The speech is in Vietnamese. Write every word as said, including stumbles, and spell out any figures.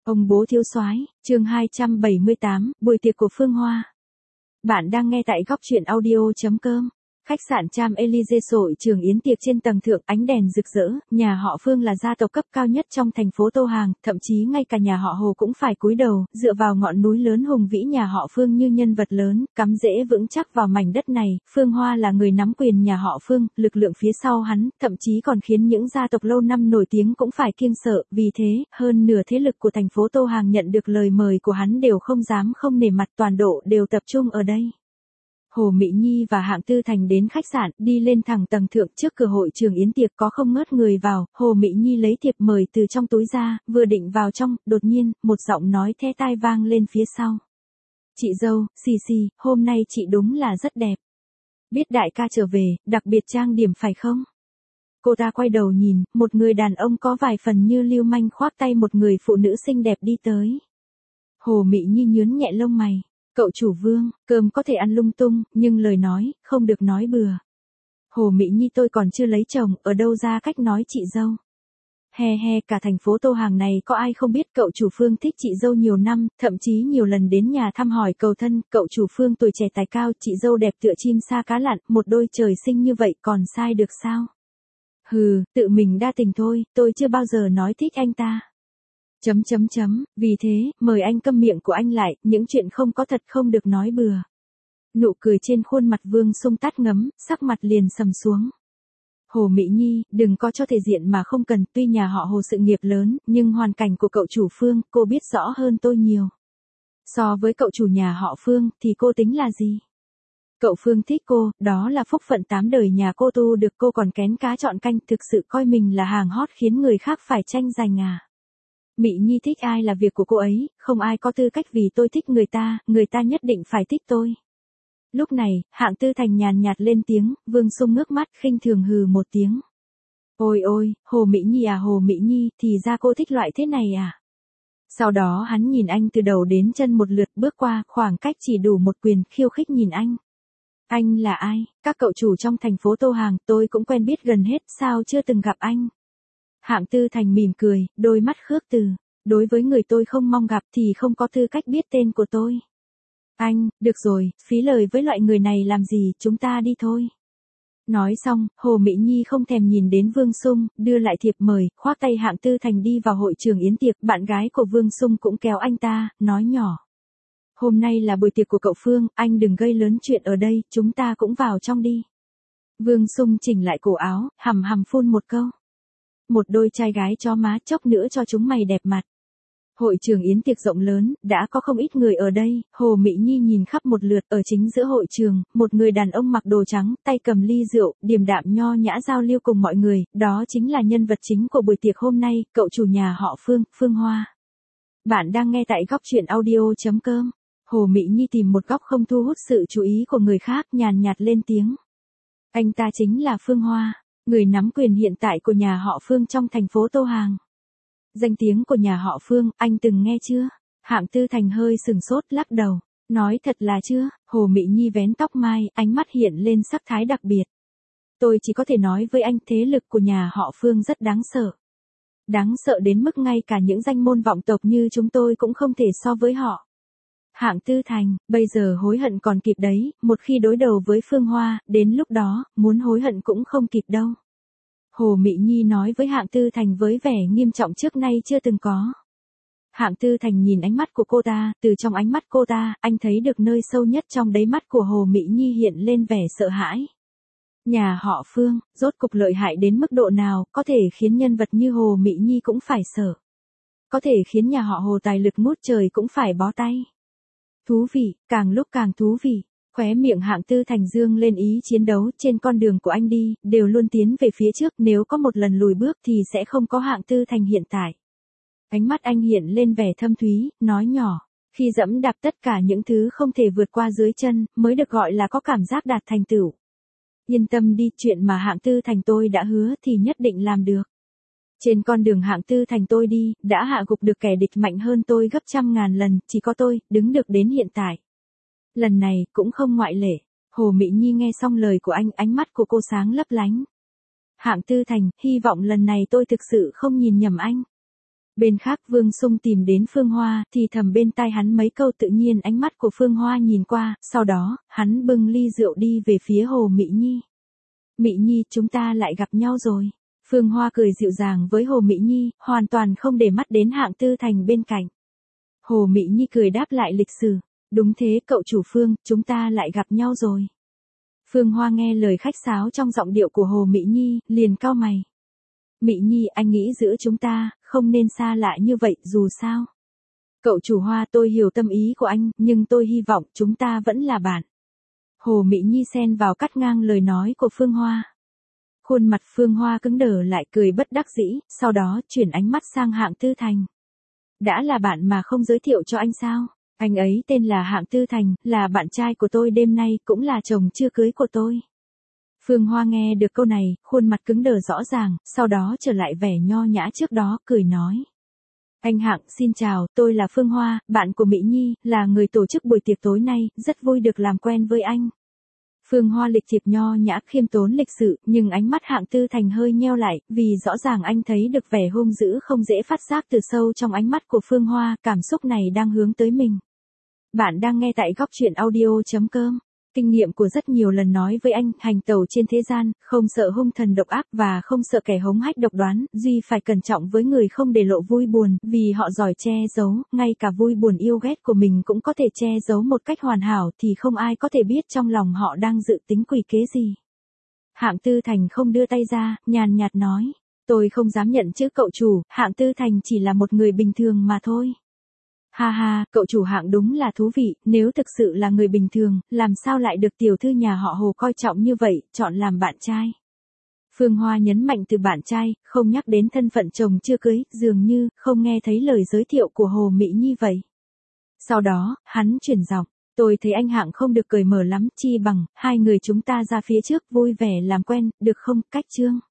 Ông bố thiếu soái, chương hai trăm bảy mươi tám, buổi tiệc của Phương Hoa. Bạn đang nghe tại góc truyện audio.com. Khách sạn Cham Elysees hội trường yến tiệc trên tầng thượng, ánh đèn rực rỡ, nhà họ Phương là gia tộc cấp cao nhất trong thành phố Tô Hàng, thậm chí ngay cả nhà họ Hồ cũng phải cúi đầu, dựa vào ngọn núi lớn hùng vĩ nhà họ Phương như nhân vật lớn, cắm rễ vững chắc vào mảnh đất này. Phương Hoa là người nắm quyền nhà họ Phương, lực lượng phía sau hắn, thậm chí còn khiến những gia tộc lâu năm nổi tiếng cũng phải kiêng sợ, vì thế, hơn nửa thế lực của thành phố Tô Hàng nhận được lời mời của hắn đều không dám không nể mặt, toàn độ đều tập trung ở đây. Hồ Mỹ Nhi và Hạng Tư Thành đến khách sạn, đi lên thẳng tầng thượng, trước cửa hội trường yến tiệc có không ngớt người vào. Hồ Mỹ Nhi lấy thiệp mời từ trong túi ra, vừa định vào trong, đột nhiên, một giọng nói thé tai vang lên phía sau. Chị dâu, xì xì, hôm nay chị đúng là rất đẹp. Biết đại ca trở về, đặc biệt trang điểm phải không? Cô ta quay đầu nhìn, một người đàn ông có vài phần như lưu manh khoác tay một người phụ nữ xinh đẹp đi tới. Hồ Mỹ Nhi nhướng nhẹ lông mày. Cậu chủ Vương, cơm có thể ăn lung tung, nhưng lời nói, không được nói bừa. Hồ Mỹ Nhi tôi còn chưa lấy chồng, ở đâu ra cách nói chị dâu. He he, cả thành phố Tô Hàng này có ai không biết cậu chủ Phương thích chị dâu nhiều năm, thậm chí nhiều lần đến nhà thăm hỏi cầu thân. Cậu chủ Phương tuổi trẻ tài cao, chị dâu đẹp tựa chim sa cá lặn, một đôi trời sinh như vậy còn sai được sao? Hừ, tự mình đa tình thôi, tôi chưa bao giờ nói thích anh ta. Chấm chấm chấm, vì thế, mời anh câm miệng của anh lại, những chuyện không có thật không được nói bừa. Nụ cười trên khuôn mặt Vương Sung tắt ngấm, sắc mặt liền sầm xuống. Hồ Mỹ Nhi, đừng có cho thể diện mà không cần, tuy nhà họ Hồ sự nghiệp lớn, nhưng hoàn cảnh của cậu chủ Phương, cô biết rõ hơn tôi nhiều. So với cậu chủ nhà họ Phương, thì cô tính là gì? Cậu Phương thích cô, đó là phúc phận tám đời nhà cô tu được, cô còn kén cá chọn canh, thực sự coi mình là hàng hot khiến người khác phải tranh giành à. Mỹ Nhi thích ai là việc của cô ấy, không ai có tư cách vì tôi thích người ta, người ta nhất định phải thích tôi. Lúc này, Hạng Tư Thành nhàn nhạt lên tiếng, Vương Sung ngước mắt khinh thường hừ một tiếng. Ôi ôi, Hồ Mỹ Nhi à Hồ Mỹ Nhi, thì ra cô thích loại thế này à? Sau đó hắn nhìn anh từ đầu đến chân một lượt, bước qua, khoảng cách chỉ đủ một quyền, khiêu khích nhìn anh. Anh là ai? Các cậu chủ trong thành phố Tô Hàng, tôi cũng quen biết gần hết, sao chưa từng gặp anh? Hạng Tư Thành mỉm cười, đôi mắt khước từ. Đối với người tôi không mong gặp thì không có tư cách biết tên của tôi. Anh, được rồi, phí lời với loại người này làm gì, chúng ta đi thôi. Nói xong, Hồ Mỹ Nhi không thèm nhìn đến Vương Sung, đưa lại thiệp mời, khoác tay Hạng Tư Thành đi vào hội trường yến tiệc. Bạn gái của Vương Sung cũng kéo anh ta, nói nhỏ. Hôm nay là buổi tiệc của cậu Phương, anh đừng gây lớn chuyện ở đây, chúng ta cũng vào trong đi. Vương Sung chỉnh lại cổ áo, hầm hầm phun một câu. Một đôi trai gái chó má, chốc nữa cho chúng mày đẹp mặt. Hội trường yến tiệc rộng lớn, đã có không ít người ở đây. Hồ Mỹ Nhi nhìn khắp một lượt, ở chính giữa hội trường, một người đàn ông mặc đồ trắng, tay cầm ly rượu, điềm đạm nho nhã giao lưu cùng mọi người, đó chính là nhân vật chính của buổi tiệc hôm nay, cậu chủ nhà họ Phương, Phương Hoa. Bạn đang nghe tại góc truyện audio.com. Hồ Mỹ Nhi tìm một góc không thu hút sự chú ý của người khác, nhàn nhạt lên tiếng. Anh ta chính là Phương Hoa, người nắm quyền hiện tại của nhà họ Phương trong thành phố Tô Hàng. Danh tiếng của nhà họ Phương, anh từng nghe chưa? Hạng Tư Thành hơi sừng sốt, lắc đầu. Nói thật là chưa? Hồ Mỹ Nhi vén tóc mai, ánh mắt hiện lên sắc thái đặc biệt. Tôi chỉ có thể nói với anh, thế lực của nhà họ Phương rất đáng sợ. Đáng sợ đến mức ngay cả những danh môn vọng tộc như chúng tôi cũng không thể so với họ. Hạng Tư Thành, bây giờ hối hận còn kịp đấy, một khi đối đầu với Phương Hoa, đến lúc đó, muốn hối hận cũng không kịp đâu. Hồ Mỹ Nhi nói với Hạng Tư Thành với vẻ nghiêm trọng trước nay chưa từng có. Hạng Tư Thành nhìn ánh mắt của cô ta, từ trong ánh mắt cô ta, anh thấy được nơi sâu nhất trong đáy mắt của Hồ Mỹ Nhi hiện lên vẻ sợ hãi. Nhà họ Phương, rốt cục lợi hại đến mức độ nào, có thể khiến nhân vật như Hồ Mỹ Nhi cũng phải sợ. Có thể khiến nhà họ Hồ tài lực ngút trời cũng phải bó tay. Thú vị, càng lúc càng thú vị. Khóe miệng Hạng Tư Thành dương lên ý chiến đấu, trên con đường của anh đi, đều luôn tiến về phía trước, nếu có một lần lùi bước thì sẽ không có Hạng Tư Thành hiện tại. Ánh mắt anh hiện lên vẻ thâm thúy, nói nhỏ, khi dẫm đạp tất cả những thứ không thể vượt qua dưới chân, mới được gọi là có cảm giác đạt thành tựu. Yên tâm đi, chuyện mà Hạng Tư Thành tôi đã hứa thì nhất định làm được. Trên con đường Hạng Tư Thành tôi đi, đã hạ gục được kẻ địch mạnh hơn tôi gấp trăm ngàn lần, chỉ có tôi, đứng được đến hiện tại. Lần này, cũng không ngoại lệ. Hồ Mỹ Nhi nghe xong lời của anh, ánh mắt của cô sáng lấp lánh. Hạng Tư Thành, hy vọng lần này tôi thực sự không nhìn nhầm anh. Bên khác Vương Sung tìm đến Phương Hoa, thì thầm bên tai hắn mấy câu, tự nhiên ánh mắt của Phương Hoa nhìn qua, sau đó, hắn bưng ly rượu đi về phía Hồ Mị Nhi. Mị Nhi, chúng ta lại gặp nhau rồi. Phương Hoa cười dịu dàng với Hồ Mị Nhi, hoàn toàn không để mắt đến Hạng Tư Thành bên cạnh. Hồ Mị Nhi cười đáp lại lịch sự. Đúng thế cậu chủ Phương, chúng ta lại gặp nhau rồi. Phương Hoa nghe lời khách sáo trong giọng điệu của Hồ Mị Nhi, liền cau mày. Mị Nhi, anh nghĩ giữa chúng ta, không nên xa lạ như vậy, dù sao. Cậu chủ Hoa, tôi hiểu tâm ý của anh, nhưng tôi hy vọng chúng ta vẫn là bạn. Hồ Mị Nhi xen vào cắt ngang lời nói của Phương Hoa. Khuôn mặt Phương Hoa cứng đờ lại, cười bất đắc dĩ, sau đó chuyển ánh mắt sang Hạng Tư Thành. Đã là bạn mà không giới thiệu cho anh sao? Anh ấy tên là Hạng Tư Thành, là bạn trai của tôi đêm nay, cũng là chồng chưa cưới của tôi. Phương Hoa nghe được câu này, khuôn mặt cứng đờ rõ ràng, sau đó trở lại vẻ nho nhã trước đó, cười nói. Anh Hạng, xin chào, tôi là Phương Hoa, bạn của Mị Nhi, là người tổ chức buổi tiệc tối nay, rất vui được làm quen với anh. Phương Hoa lịch thiệp nho nhã khiêm tốn lịch sự, nhưng ánh mắt Hạng Tư Thành hơi nheo lại, vì rõ ràng anh thấy được vẻ hung dữ không dễ phát giác từ sâu trong ánh mắt của Phương Hoa, cảm xúc này đang hướng tới mình. Bạn đang nghe tại góc truyện audio.com. Kinh nghiệm của rất nhiều lần nói với anh, hành tẩu trên thế gian, không sợ hung thần độc ác và không sợ kẻ hống hách độc đoán, duy phải cẩn trọng với người không để lộ vui buồn, vì họ giỏi che giấu, ngay cả vui buồn yêu ghét của mình cũng có thể che giấu một cách hoàn hảo, thì không ai có thể biết trong lòng họ đang dự tính quỷ kế gì. Hạng Tư Thành không đưa tay ra, nhàn nhạt nói, tôi không dám nhận chứ cậu chủ, Hạng Tư Thành chỉ là một người bình thường mà thôi. Ha ha, cậu chủ Hạng đúng là thú vị, nếu thực sự là người bình thường, làm sao lại được tiểu thư nhà họ Hồ coi trọng như vậy, chọn làm bạn trai. Phương Hoa nhấn mạnh từ bạn trai, không nhắc đến thân phận chồng chưa cưới, dường như không nghe thấy lời giới thiệu của Hồ Mị Nhi vậy. Sau đó, hắn chuyển giọng, tôi thấy anh Hạng không được cởi mở lắm, chi bằng, hai người chúng ta ra phía trước vui vẻ làm quen, được không, cách chương.